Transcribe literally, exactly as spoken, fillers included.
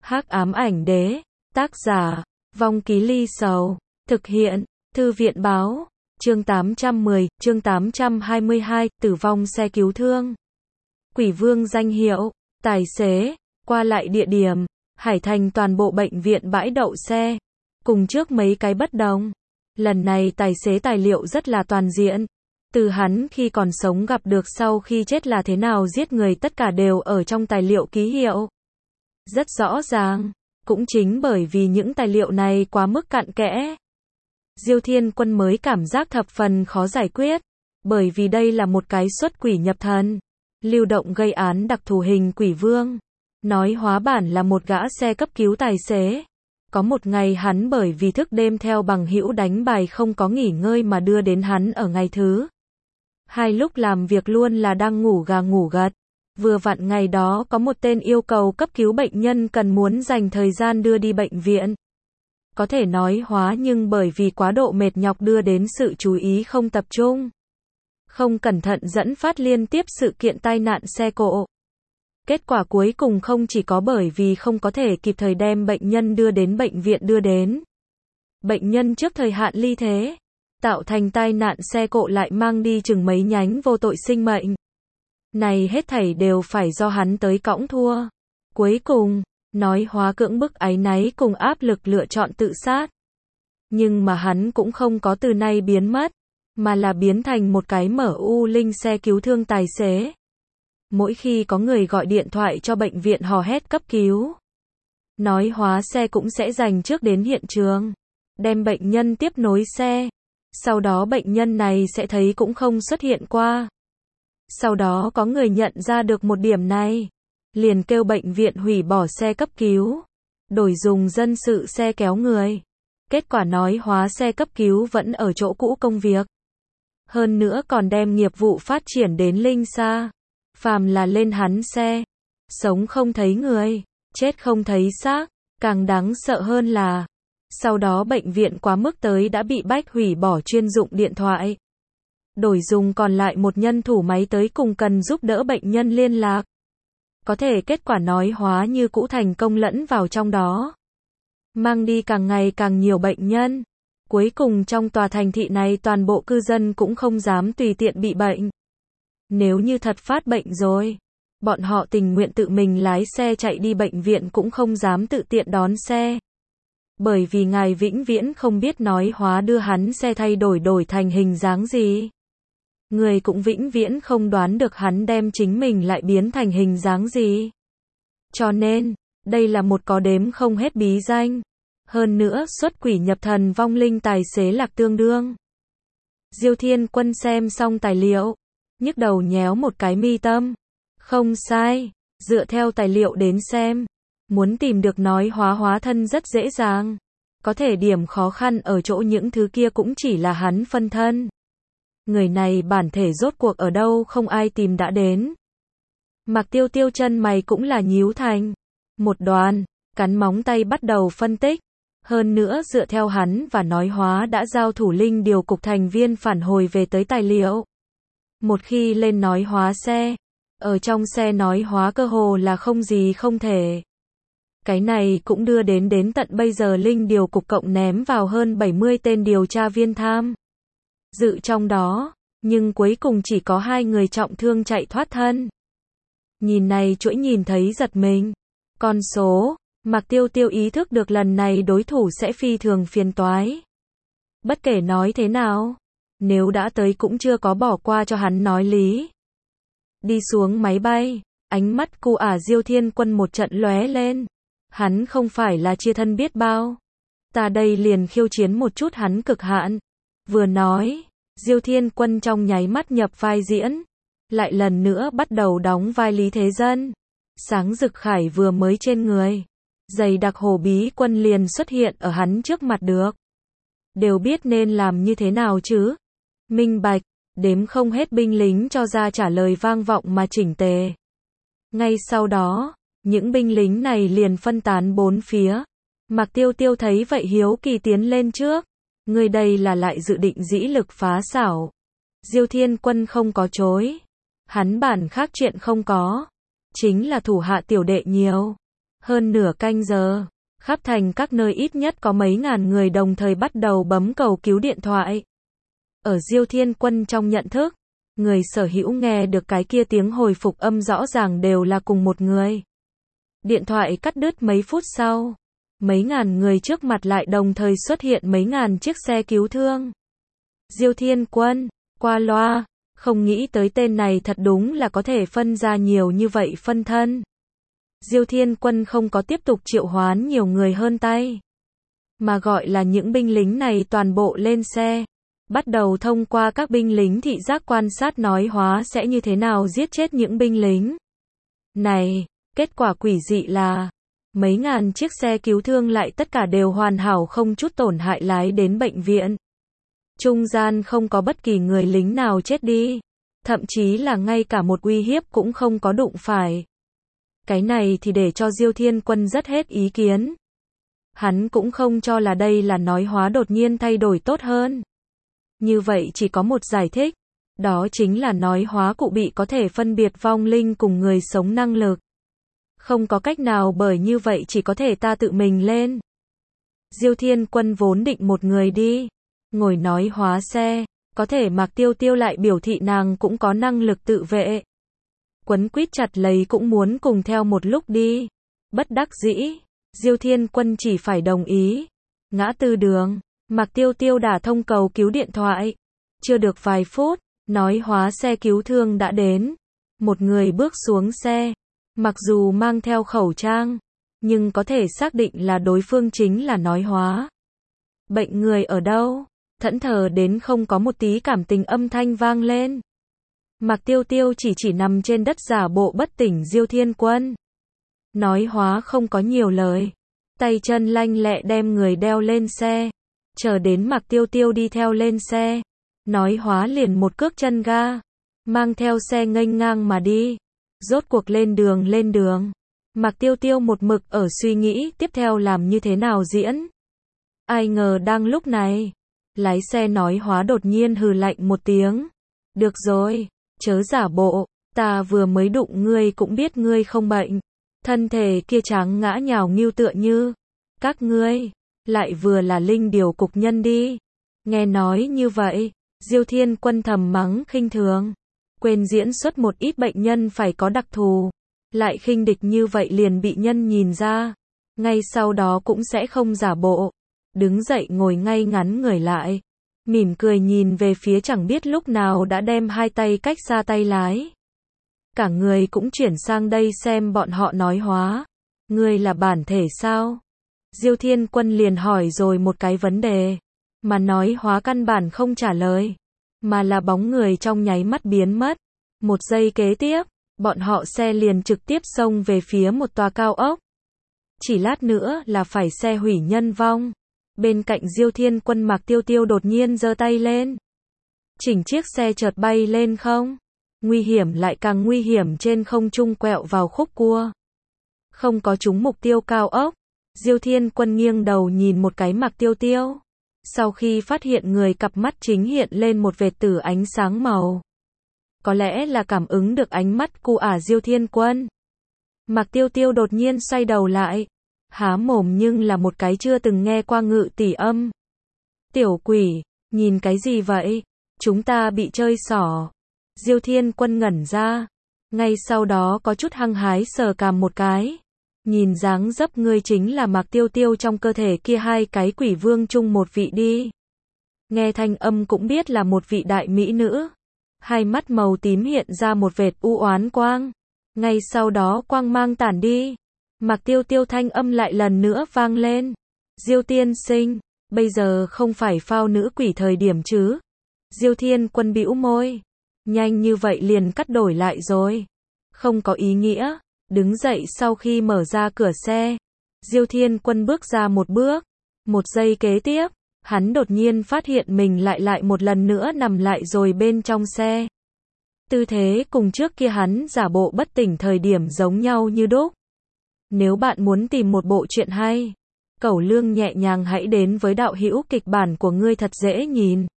Hắc ám ảnh đế, tác giả, Vong Ký Ly Sầu, thực hiện, Thư viện báo, chương tám trăm mười, chương tám trăm hai mươi hai, tử vong xe cứu thương. Quỷ vương danh hiệu, tài xế, qua lại địa điểm, Hải Thành toàn bộ bệnh viện bãi đậu xe. Cùng trước mấy cái bất đồng. Lần này tài xế tài liệu rất là toàn diện. Từ hắn khi còn sống gặp được sau khi chết là thế nào giết người tất cả đều ở trong tài liệu ký hiệu. Rất rõ ràng. Cũng chính bởi vì những tài liệu này quá mức cặn kẽ. Diêu Thiên Quân mới cảm giác thập phần khó giải quyết. Bởi vì đây là một cái xuất quỷ nhập thần. Lưu động gây án đặc thù hình quỷ vương. Nói hóa bản là một gã xe cấp cứu tài xế. Có một ngày hắn bởi vì thức đêm theo bằng hữu đánh bài không có nghỉ ngơi mà đưa đến hắn ở ngày thứ hai lúc làm việc luôn là đang ngủ gà ngủ gật. Vừa vặn ngày đó có một tên yêu cầu cấp cứu bệnh nhân cần muốn dành thời gian đưa đi bệnh viện. Có thể nói hóa nhưng bởi vì quá độ mệt nhọc đưa đến sự chú ý không tập trung. Không cẩn thận dẫn phát liên tiếp sự kiện tai nạn xe cộ. Kết quả cuối cùng không chỉ có bởi vì không có thể kịp thời đem bệnh nhân đưa đến bệnh viện đưa đến. Bệnh nhân trước thời hạn ly thế. Tạo thành tai nạn xe cộ lại mang đi chừng mấy nhánh vô tội sinh mệnh. Này hết thảy đều phải do hắn tới cõng thua. Cuối cùng, nói hóa cưỡng bức áy náy cùng áp lực lựa chọn tự sát. Nhưng mà hắn cũng không có từ nay biến mất, mà là biến thành một cái mở u linh xe cứu thương tài xế. Mỗi khi có người gọi điện thoại cho bệnh viện hò hét cấp cứu, nói hóa xe cũng sẽ dành trước đến hiện trường, đem bệnh nhân tiếp nối xe. Sau đó bệnh nhân này sẽ thấy cũng không xuất hiện qua. Sau đó có người nhận ra được một điểm này, liền kêu bệnh viện hủy bỏ xe cấp cứu, đổi dùng dân sự xe kéo người. Kết quả nói hóa xe cấp cứu vẫn ở chỗ cũ công việc. Hơn nữa còn đem nghiệp vụ phát triển đến linh xa. Phàm là lên hắn xe, sống không thấy người, chết không thấy xác, càng đáng sợ hơn là, sau đó bệnh viện quá mức tới đã bị bách hủy bỏ chuyên dụng điện thoại. Đổi dùng còn lại một nhân thủ máy tới cùng cần giúp đỡ bệnh nhân liên lạc. Có thể kết quả nói hóa như cũ thành công lẫn vào trong đó. Mang đi càng ngày càng nhiều bệnh nhân. Cuối cùng trong tòa thành thị này toàn bộ cư dân cũng không dám tùy tiện bị bệnh. Nếu như thật phát bệnh rồi, bọn họ tình nguyện tự mình lái xe chạy đi bệnh viện cũng không dám tự tiện đón xe. Bởi vì ngài vĩnh viễn không biết nói hóa đưa hắn xe thay đổi đổi thành hình dáng gì. Người cũng vĩnh viễn không đoán được hắn đem chính mình lại biến thành hình dáng gì. Cho nên, đây là một có đếm không hết bí danh. Hơn nữa xuất quỷ nhập thần vong linh tài xế lạc tương đương. Diêu Thiên Quân xem xong tài liệu, nhức đầu nhéo một cái mi tâm. Không sai, dựa theo tài liệu đến xem, muốn tìm được nói hóa hóa thân rất dễ dàng. Có thể điểm khó khăn ở chỗ những thứ kia cũng chỉ là hắn phân thân. Người này bản thể rốt cuộc ở đâu không ai tìm đã đến. Mạc Tiêu Tiêu chân mày cũng là nhíu thành một đoàn, cắn móng tay bắt đầu phân tích. Hơn nữa dựa theo hắn và nói hóa đã giao thủ linh điều cục thành viên phản hồi về tới tài liệu. Một khi lên nói hóa xe, ở trong xe nói hóa cơ hồ là không gì không thể. Cái này cũng đưa đến đến tận bây giờ linh điều cục cộng ném vào hơn bảy mươi tên điều tra viên tham dự trong đó, nhưng cuối cùng chỉ có hai người trọng thương chạy thoát thân. Nhìn này chuỗi nhìn thấy giật mình. Con số, Mạc Tiêu Tiêu ý thức được lần này đối thủ sẽ phi thường phiền toái. Bất kể nói thế nào, nếu đã tới cũng chưa có bỏ qua cho hắn nói lý. Đi xuống máy bay, ánh mắt cu ả Diêu Thiên Quân một trận lóe lên. Hắn không phải là chia thân biết bao. Ta đây liền khiêu chiến một chút hắn cực hạn. Vừa nói, Diêu Thiên Quân trong nháy mắt nhập vai diễn. Lại lần nữa bắt đầu đóng vai Lý Thế Dân. Sáng rực khải vừa mới trên người. Dày đặc hồ bí quân liền xuất hiện ở hắn trước mặt được. Đều biết nên làm như thế nào chứ. Minh bạch, đếm không hết binh lính cho ra trả lời vang vọng mà chỉnh tề. Ngay sau đó, những binh lính này liền phân tán bốn phía. Mạc Tiêu Tiêu thấy vậy hiếu kỳ tiến lên trước. Người đây là lại dự định dĩ lực phá xảo. Diêu Thiên Quân không có chối. Hắn bản khác chuyện không có. Chính là thủ hạ tiểu đệ nhiều. Hơn nửa canh giờ, khắp thành các nơi ít nhất có mấy ngàn người đồng thời bắt đầu bấm cầu cứu điện thoại. Ở Diêu Thiên Quân trong nhận thức, người sở hữu nghe được cái kia tiếng hồi phục âm rõ ràng đều là cùng một người. Điện thoại cắt đứt mấy phút sau, mấy ngàn người trước mặt lại đồng thời xuất hiện mấy ngàn chiếc xe cứu thương. Diêu Thiên Quân, qua loa, không nghĩ tới tên này thật đúng là có thể phân ra nhiều như vậy phân thân. Diêu Thiên Quân không có tiếp tục triệu hoán nhiều người hơn tay, mà gọi là những binh lính này toàn bộ lên xe, bắt đầu thông qua các binh lính thị giác quan sát nói hóa sẽ như thế nào giết chết những binh lính này. Kết quả quỷ dị là, mấy ngàn chiếc xe cứu thương lại tất cả đều hoàn hảo không chút tổn hại lái đến bệnh viện. Trung gian không có bất kỳ người lính nào chết đi, thậm chí là ngay cả một uy hiếp cũng không có đụng phải. Cái này thì để cho Diêu Thiên Quân rất hết ý kiến. Hắn cũng không cho là đây là nói hóa đột nhiên thay đổi tốt hơn. Như vậy chỉ có một giải thích, đó chính là nói hóa cụ bị có thể phân biệt vong linh cùng người sống năng lực. Không có cách nào bởi như vậy chỉ có thể ta tự mình lên. Diêu Thiên Quân vốn định một người đi, ngồi nói hóa xe, có thể Mạc Tiêu Tiêu lại biểu thị nàng cũng có năng lực tự vệ. Quấn quýt chặt lấy cũng muốn cùng theo một lúc đi. Bất đắc dĩ, Diêu Thiên Quân chỉ phải đồng ý. Ngã tư đường, Mạc Tiêu Tiêu đả thông cầu cứu điện thoại. Chưa được vài phút, nói hóa xe cứu thương đã đến. Một người bước xuống xe, mặc dù mang theo khẩu trang, nhưng có thể xác định là đối phương chính là nói hóa. Bệnh người ở đâu? Thẫn thờ đến không có một tí cảm tình âm thanh vang lên. Mạc Tiêu Tiêu chỉ chỉ nằm trên đất giả bộ bất tỉnh Diêu Thiên Quân. Nói hóa không có nhiều lời, tay chân lanh lẹ đem người đeo lên xe. Chờ đến Mạc Tiêu Tiêu đi theo lên xe, nói hóa liền một cước chân ga, mang theo xe nghênh ngang mà đi. Rốt cuộc lên đường lên đường. Mạc Tiêu Tiêu một mực ở suy nghĩ tiếp theo làm như thế nào diễn. Ai ngờ đang lúc này, lái xe nói hóa đột nhiên hừ lạnh một tiếng. Được rồi, chớ giả bộ, ta vừa mới đụng ngươi cũng biết ngươi không bệnh. Thân thể kia trắng ngã nhào nghiêu tựa như. Các ngươi, lại vừa là linh điều cục nhân đi. Nghe nói như vậy, Diêu Thiên Quân thầm mắng khinh thường. Quên diễn xuất một ít bệnh nhân phải có đặc thù. Lại khinh địch như vậy liền bị nhân nhìn ra. Ngay sau đó cũng sẽ không giả bộ. Đứng dậy ngồi ngay ngắn người lại. Mỉm cười nhìn về phía chẳng biết lúc nào đã đem hai tay cách xa tay lái. Cả người cũng chuyển sang đây xem bọn họ nói hóa. Ngươi là bản thể sao? Diêu Thiên Quân liền hỏi rồi một cái vấn đề. Mà nói hóa căn bản không trả lời. Mà là bóng người trong nháy mắt biến mất. Một giây kế tiếp, bọn họ xe liền trực tiếp xông về phía một tòa cao ốc. Chỉ lát nữa là phải xe hủy nhân vong. Bên cạnh Diêu Thiên Quân Mạc Tiêu Tiêu đột nhiên giơ tay lên. Chỉnh chiếc xe chợt bay lên không. Nguy hiểm lại càng nguy hiểm trên không trung quẹo vào khúc cua. Không có trúng mục tiêu cao ốc. Diêu Thiên Quân nghiêng đầu nhìn một cái Mạc Tiêu Tiêu. Sau khi phát hiện người cặp mắt chính hiện lên một vệt tử ánh sáng màu. Có lẽ là cảm ứng được ánh mắt cu ả Diêu Thiên Quân. Mạc Tiêu Tiêu đột nhiên xoay đầu lại. Há mồm nhưng là một cái chưa từng nghe qua ngự tỷ âm. Tiểu quỷ, nhìn cái gì vậy? Chúng ta bị chơi xỏ. Diêu Thiên Quân ngẩn ra. Ngay sau đó có chút hăng hái sờ cằm một cái. Nhìn dáng dấp ngươi chính là Mạc Tiêu Tiêu trong cơ thể kia hai cái quỷ vương chung một vị đi. Nghe thanh âm cũng biết là một vị đại mỹ nữ. Hai mắt màu tím hiện ra một vệt u oán quang. Ngay sau đó quang mang tản đi. Mạc Tiêu Tiêu thanh âm lại lần nữa vang lên. Diêu tiên sinh, bây giờ không phải phao nữ quỷ thời điểm chứ? Diêu Thiên Quân bĩu môi. Nhanh như vậy liền cắt đổi lại rồi. Không có ý nghĩa. Đứng dậy sau khi mở ra cửa xe. Diêu Thiên Quân bước ra một bước. Một giây kế tiếp, hắn đột nhiên phát hiện mình lại lại một lần nữa nằm lại rồi bên trong xe. Tư thế cùng trước kia hắn giả bộ bất tỉnh thời điểm giống nhau như đúc. Nếu bạn muốn tìm một bộ truyện hay, Cẩu Lương nhẹ nhàng hãy đến với đạo hữu kịch bản của ngươi thật dễ nhìn.